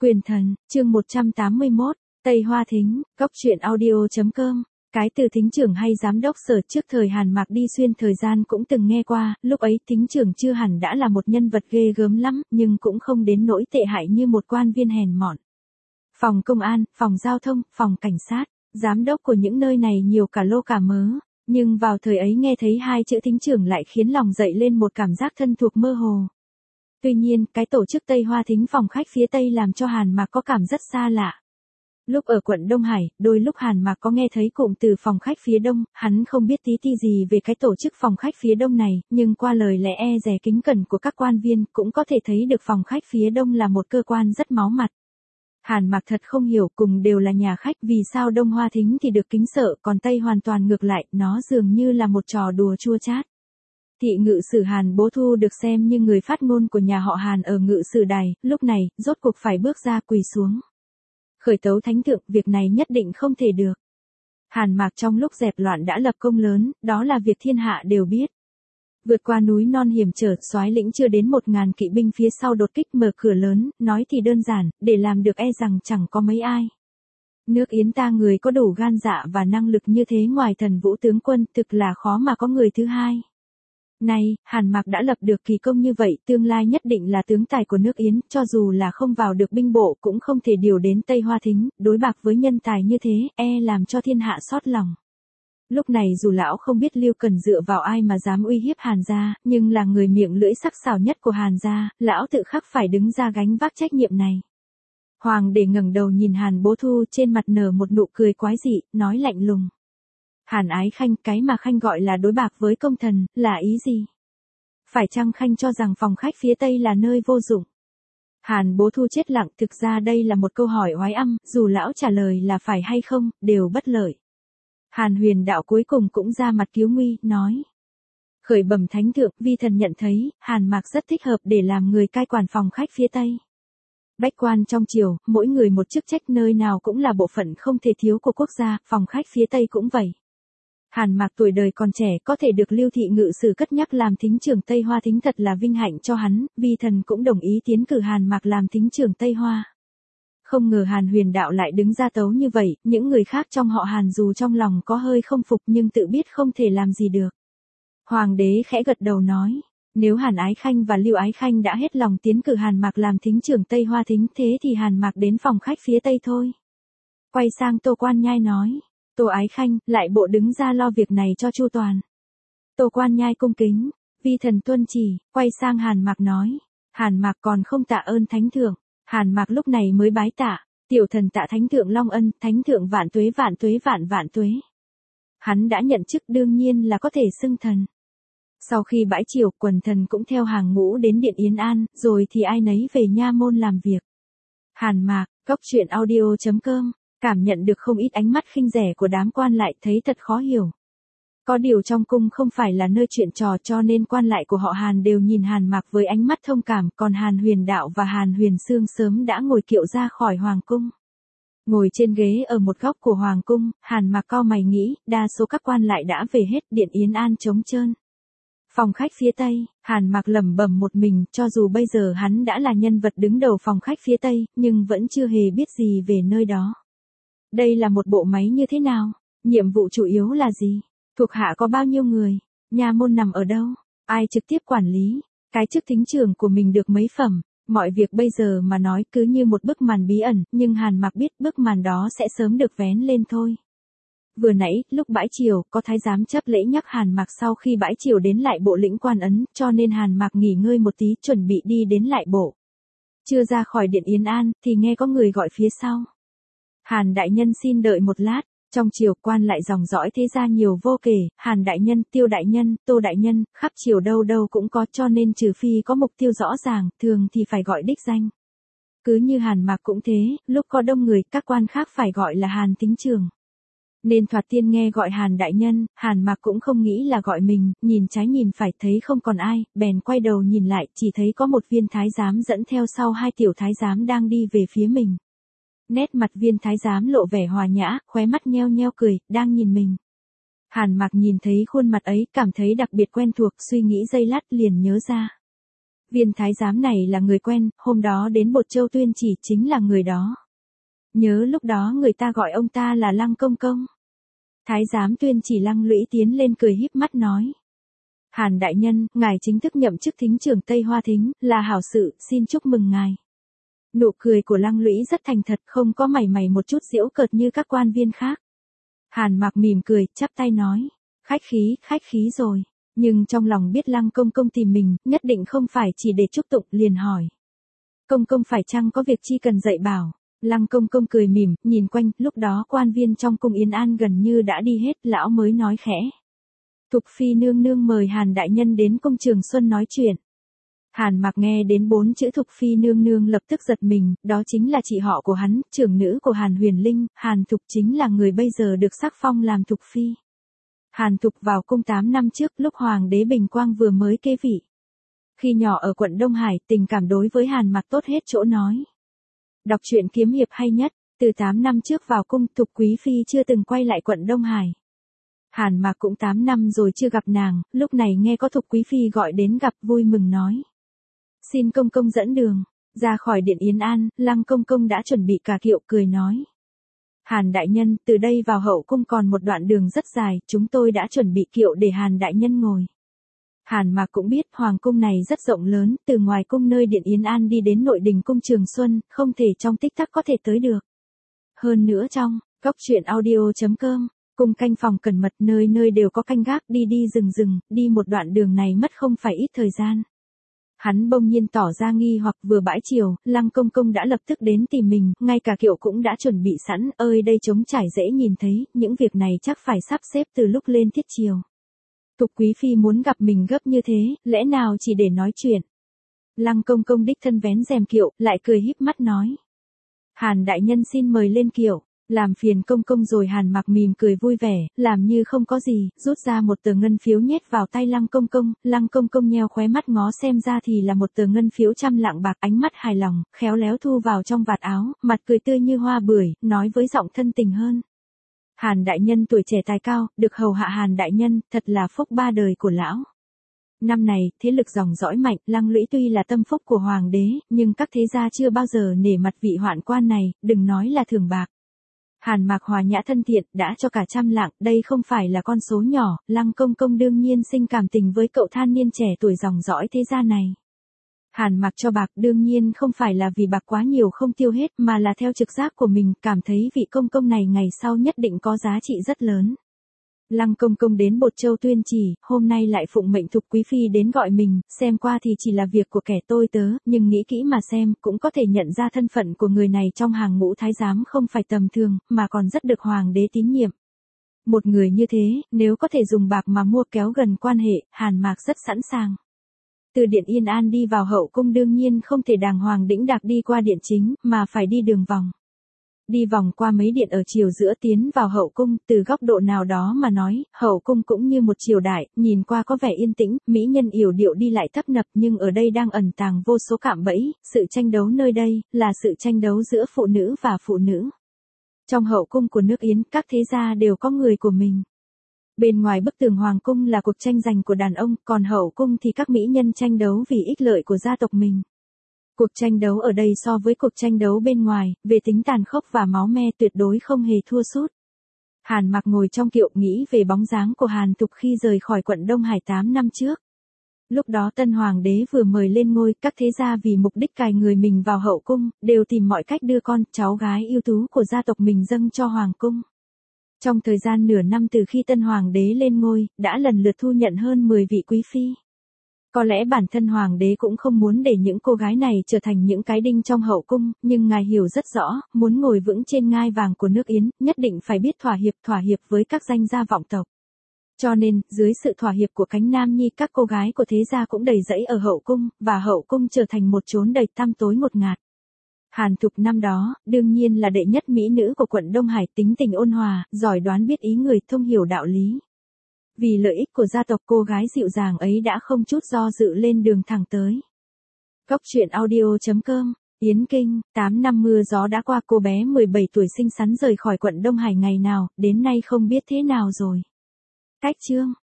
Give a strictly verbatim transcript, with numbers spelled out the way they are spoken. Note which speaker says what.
Speaker 1: Quyền thần, chương một trăm tám mươi mốt, Tây Hoa Thính, Cóc truyện audio chấm com. Cái từ thính trưởng hay giám đốc sở trước thời Hàn Mạc đi xuyên thời gian cũng từng nghe qua, lúc ấy thính trưởng chưa hẳn đã là một nhân vật ghê gớm lắm, nhưng cũng không đến nỗi tệ hại như một quan viên hèn mọn. Phòng công an, phòng giao thông, phòng cảnh sát, giám đốc của những nơi này nhiều cả lô cả mớ, nhưng vào thời ấy nghe thấy hai chữ thính trưởng lại khiến lòng dậy lên một cảm giác thân thuộc mơ hồ. Tuy nhiên, cái tổ chức Tây Hoa Thính phòng khách phía Tây làm cho Hàn Mạc có cảm rất xa lạ. Lúc ở quận Đông Hải, đôi lúc Hàn Mạc có nghe thấy cụm từ phòng khách phía Đông, hắn không biết tí ti gì về cái tổ chức phòng khách phía Đông này, nhưng qua lời lẽ e dè kính cẩn của các quan viên cũng có thể thấy được phòng khách phía Đông là một cơ quan rất máu mặt. Hàn Mạc thật không hiểu, cùng đều là nhà khách, vì sao Đông Hoa Thính thì được kính sợ, còn Tây hoàn toàn ngược lại, nó dường như là một trò đùa chua chát. Thị ngự sử Hàn Bố Thu được xem như người phát ngôn của nhà họ Hàn ở ngự sử đài, lúc này, rốt cuộc phải bước ra quỳ xuống. Khởi tấu thánh thượng, việc này nhất định không thể được. Hàn Mạc trong lúc dẹp loạn đã lập công lớn, đó là việc thiên hạ đều biết. Vượt qua núi non hiểm trở, soái lĩnh chưa đến một ngàn kỵ binh phía sau đột kích mở cửa lớn, nói thì đơn giản, để làm được e rằng chẳng có mấy ai. Nước Yến ta người có đủ gan dạ và năng lực như thế ngoài Thần Vũ tướng quân, thực là khó mà có người thứ hai. Nay, Hàn Mạc đã lập được kỳ công như vậy, tương lai nhất định là tướng tài của nước Yến, cho dù là không vào được binh bộ cũng không thể điều đến Tây Hoa Thính, đối bạc với nhân tài như thế, e làm cho thiên hạ xót lòng. Lúc này dù lão không biết Lưu Cần dựa vào ai mà dám uy hiếp Hàn gia, nhưng là người miệng lưỡi sắc sảo nhất của Hàn gia, lão tự khắc phải đứng ra gánh vác trách nhiệm này. Hoàng đế ngẩng đầu nhìn Hàn Bố Thu, trên mặt nở một nụ cười quái dị, nói lạnh lùng. Hàn Ái Khanh, cái mà Khanh gọi là đối bạc với công thần, là ý gì? Phải chăng Khanh cho rằng phòng khách phía Tây là nơi vô dụng? Hàn Bố Thu chết lặng, thực ra đây là một câu hỏi oái âm, dù lão trả lời là phải hay không, đều bất lợi. Hàn Huyền Đạo cuối cùng cũng ra mặt cứu nguy, nói. Khởi bẩm thánh thượng, vi thần nhận thấy, Hàn Mạc rất thích hợp để làm người cai quản phòng khách phía Tây. Bách quan trong triều, mỗi người một chức trách, nơi nào cũng là bộ phận không thể thiếu của quốc gia, phòng khách phía Tây cũng vậy. Hàn Mạc tuổi đời còn trẻ có thể được Lưu thị ngự sử cất nhắc làm thính trưởng Tây Hoa Thính thật là vinh hạnh cho hắn, vi thần cũng đồng ý tiến cử Hàn Mạc làm thính trưởng Tây Hoa. Không ngờ Hàn Huyền Đạo lại đứng ra tấu như vậy, những người khác trong họ Hàn dù trong lòng có hơi không phục nhưng tự biết không thể làm gì được. Hoàng đế khẽ gật đầu nói, nếu Hàn Ái Khanh và Lưu Ái Khanh đã hết lòng tiến cử Hàn Mạc làm thính trưởng Tây Hoa Thính, thế thì Hàn Mạc đến phòng khách phía Tây thôi. Quay sang Tô Quan Nhai nói. Tô Ái Khanh, lại bộ đứng ra lo việc này cho chu toàn. Tô Quan Nhai cung kính, vi thần tuân chỉ, quay sang Hàn Mạc nói. Hàn Mạc còn không tạ ơn thánh thượng. Hàn Mạc lúc này mới bái tạ, tiểu thần tạ thánh thượng long ân, thánh thượng vạn tuế vạn tuế vạn vạn tuế. Hắn đã nhận chức đương nhiên là có thể xưng thần. Sau khi bãi triều, quần thần cũng theo hàng ngũ đến điện Yến An, rồi thì ai nấy về nha môn làm việc. Hàn Mạc, Cóc truyện audio chấm com. Cảm nhận được không ít ánh mắt khinh rẻ của đám quan lại, thấy thật khó hiểu. Có điều trong cung không phải là nơi chuyện trò, cho nên quan lại của họ Hàn đều nhìn Hàn Mạc với ánh mắt thông cảm, còn Hàn Huyền Đạo và Hàn Huyền Sương sớm đã ngồi kiệu ra khỏi hoàng cung. Ngồi trên ghế ở một góc của hoàng cung, Hàn Mạc cau mày nghĩ, đa số các quan lại đã về hết, điện Yến An trống trơn. Phòng khách phía Tây, Hàn Mạc lẩm bẩm một mình, cho dù bây giờ hắn đã là nhân vật đứng đầu phòng khách phía Tây, nhưng vẫn chưa hề biết gì về nơi đó. Đây là một bộ máy như thế nào? Nhiệm vụ chủ yếu là gì? Thuộc hạ có bao nhiêu người? Nha môn nằm ở đâu? Ai trực tiếp quản lý? Cái chức thính trưởng của mình được mấy phẩm? Mọi việc bây giờ mà nói cứ như một bức màn bí ẩn, nhưng Hàn Mạc biết bức màn đó sẽ sớm được vén lên thôi. Vừa nãy, lúc bãi triều, có thái giám chấp lễ nhắc Hàn Mạc sau khi bãi triều đến lại bộ lĩnh quan ấn, cho nên Hàn Mạc nghỉ ngơi một tí, chuẩn bị đi đến lại bộ. Chưa ra khỏi điện Yến An, thì nghe có người gọi phía sau. Hàn đại nhân xin đợi một lát, trong triều quan lại dòng dõi thế gia nhiều vô kể, Hàn đại nhân, Tiêu đại nhân, Tô đại nhân, khắp triều đâu đâu cũng có, cho nên trừ phi có mục tiêu rõ ràng, thường thì phải gọi đích danh. Cứ như Hàn Mạc cũng thế, lúc có đông người, các quan khác phải gọi là Hàn thính trưởng. Nên thoạt tiên nghe gọi Hàn đại nhân, Hàn Mạc cũng không nghĩ là gọi mình, nhìn trái nhìn phải thấy không còn ai, bèn quay đầu nhìn lại, chỉ thấy có một viên thái giám dẫn theo sau hai tiểu thái giám đang đi về phía mình. Nét mặt viên thái giám lộ vẻ hòa nhã, khóe mắt nheo nheo cười, đang nhìn mình. Hàn Mạc nhìn thấy khuôn mặt ấy, cảm thấy đặc biệt quen thuộc, suy nghĩ giây lát liền nhớ ra. Viên thái giám này là người quen, hôm đó đến Bột Châu Tuyên Chỉ chính là người đó. Nhớ lúc đó người ta gọi ông ta là Lăng công công. Thái giám Tuyên Chỉ Lăng Lũy tiến lên cười híp mắt nói. Hàn đại nhân, ngài chính thức nhậm chức thính trưởng Tây Hoa Thính, là hảo sự, xin chúc mừng ngài. Nụ cười của Lăng Lũy rất thành thật, không có mảy may một chút giễu cợt như các quan viên khác. Hàn Mạc mỉm cười, chắp tay nói. Khách khí, khách khí rồi. Nhưng trong lòng biết Lăng công công tìm mình, nhất định không phải chỉ để chúc tụng, liền hỏi. Công công phải chăng có việc chi cần dạy bảo? Lăng công công cười mỉm, nhìn quanh, lúc đó quan viên trong cung Yến An gần như đã đi hết, lão mới nói khẽ. Thục phi nương nương mời Hàn đại nhân đến cung Trường Xuân nói chuyện. Hàn Mạc nghe đến bốn chữ Thục phi nương nương lập tức giật mình, đó chính là chị họ của hắn, trưởng nữ của Hàn Huyền Linh, Hàn Thục chính là người bây giờ được sắc phong làm Thục phi. Hàn Thục vào cung tám năm trước, lúc Hoàng đế Bình Quang vừa mới kế vị. Khi nhỏ ở quận Đông Hải, tình cảm đối với Hàn Mạc tốt hết chỗ nói. Đọc truyện kiếm hiệp hay nhất, từ tám năm trước vào cung, Thục quý phi chưa từng quay lại quận Đông Hải. Hàn Mạc cũng tám năm rồi chưa gặp nàng, lúc này nghe có Thục quý phi gọi đến gặp, vui mừng nói. Xin công công dẫn đường. Ra khỏi điện Yến An, Lăng công công đã chuẩn bị cả kiệu, cười nói. Hàn đại nhân, từ đây vào hậu cung còn một đoạn đường rất dài, chúng tôi đã chuẩn bị kiệu để Hàn đại nhân ngồi. Hàn Mạc cũng biết hoàng cung này rất rộng lớn, từ ngoài cung nơi điện Yến An đi đến nội đình cung Trường Xuân, không thể trong tích tắc có thể tới được. Hơn nữa trong, góc truyện audio chấm com, cung canh phòng cẩn mật, nơi nơi đều có canh gác, đi đi rừng rừng, đi một đoạn đường này mất không phải ít thời gian. Hắn bỗng nhiên tỏ ra nghi hoặc, vừa bãi chiều, Lăng công công đã lập tức đến tìm mình, ngay cả kiệu cũng đã chuẩn bị sẵn, ơi đây trống trải dễ nhìn thấy, những việc này chắc phải sắp xếp từ lúc lên thiết chiều. Thục quý phi muốn gặp mình gấp như thế, lẽ nào chỉ để nói chuyện. Lăng công công đích thân vén rèm kiệu, lại cười híp mắt nói. Hàn đại nhân xin mời lên kiệu. Làm phiền công công rồi. Hàn Mạc mỉm cười vui vẻ, làm như không có gì, rút ra một tờ ngân phiếu nhét vào tay Lăng công công, Lăng công công nheo khóe mắt ngó xem ra thì là một tờ ngân phiếu trăm lạng bạc, ánh mắt hài lòng, khéo léo thu vào trong vạt áo, mặt cười tươi như hoa bưởi, nói với giọng thân tình hơn. Hàn đại nhân tuổi trẻ tài cao, được hầu hạ Hàn đại nhân, thật là phúc ba đời của lão. Năm này, thế lực dòng dõi mạnh, Lăng Lũy tuy là tâm phúc của hoàng đế, nhưng các thế gia chưa bao giờ nể mặt vị hoạn quan này, đừng nói là thưởng bạc. Hàn Mạc hòa nhã thân thiện, đã cho cả trăm lạng, đây không phải là con số nhỏ, Lăng công công đương nhiên sinh cảm tình với cậu thanh niên trẻ tuổi dòng dõi thế gia này. Hàn Mạc cho bạc đương nhiên không phải là vì bạc quá nhiều không tiêu hết, mà là theo trực giác của mình, cảm thấy vị công công này ngày sau nhất định có giá trị rất lớn. Lăng công công đến Bột Châu Tuyên Chỉ, hôm nay lại phụng mệnh Thục quý phi đến gọi mình, xem qua thì chỉ là việc của kẻ tôi tớ, nhưng nghĩ kỹ mà xem, cũng có thể nhận ra thân phận của người này trong hàng ngũ thái giám không phải tầm thường, mà còn rất được hoàng đế tín nhiệm. Một người như thế, nếu có thể dùng bạc mà mua kéo gần quan hệ, Hàn Mạc rất sẵn sàng. Từ điện Yên An đi vào hậu cung đương nhiên không thể đàng hoàng đĩnh đạc đi qua điện chính, mà phải đi đường vòng. Đi vòng qua mấy điện ở chiều giữa tiến vào hậu cung, từ góc độ nào đó mà nói, hậu cung cũng như một triều đại, nhìn qua có vẻ yên tĩnh, mỹ nhân yểu điệu đi lại tấp nập, nhưng ở đây đang ẩn tàng vô số cạm bẫy, sự tranh đấu nơi đây, là sự tranh đấu giữa phụ nữ và phụ nữ. Trong hậu cung của nước Yến, các thế gia đều có người của mình. Bên ngoài bức tường hoàng cung là cuộc tranh giành của đàn ông, còn hậu cung thì các mỹ nhân tranh đấu vì ích lợi của gia tộc mình. Cuộc tranh đấu ở đây so với cuộc tranh đấu bên ngoài, về tính tàn khốc và máu me tuyệt đối không hề thua sút. Hàn Mạc ngồi trong kiệu nghĩ về bóng dáng của Hàn Thục khi rời khỏi quận Đông Hải tám năm trước. Lúc đó tân hoàng đế vừa mời lên ngôi, các thế gia vì mục đích cài người mình vào hậu cung, đều tìm mọi cách đưa con, cháu gái ưu tú của gia tộc mình dâng cho hoàng cung. Trong thời gian nửa năm từ khi tân hoàng đế lên ngôi, đã lần lượt thu nhận hơn mười vị quý phi. Có lẽ bản thân hoàng đế cũng không muốn để những cô gái này trở thành những cái đinh trong hậu cung, nhưng ngài hiểu rất rõ, muốn ngồi vững trên ngai vàng của nước Yến, nhất định phải biết thỏa hiệp thỏa hiệp với các danh gia vọng tộc. Cho nên, dưới sự thỏa hiệp của cánh nam nhi, các cô gái của thế gia cũng đầy rẫy ở hậu cung, và hậu cung trở thành một chốn đầy tăm tối ngột ngạt. Hàn Thục năm đó, đương nhiên là đệ nhất mỹ nữ của quận Đông Hải, tính tình ôn hòa, giỏi đoán biết ý người, thông hiểu đạo lý. Vì lợi ích của gia tộc, cô gái dịu dàng ấy đã không chút do dự lên đường thẳng tới. Góc truyện audio chấm com, Yến Kinh, tám năm mưa gió đã qua, cô bé mười bảy tuổi xinh xắn rời khỏi quận Đông Hải ngày nào, đến nay không biết thế nào rồi. Cách chương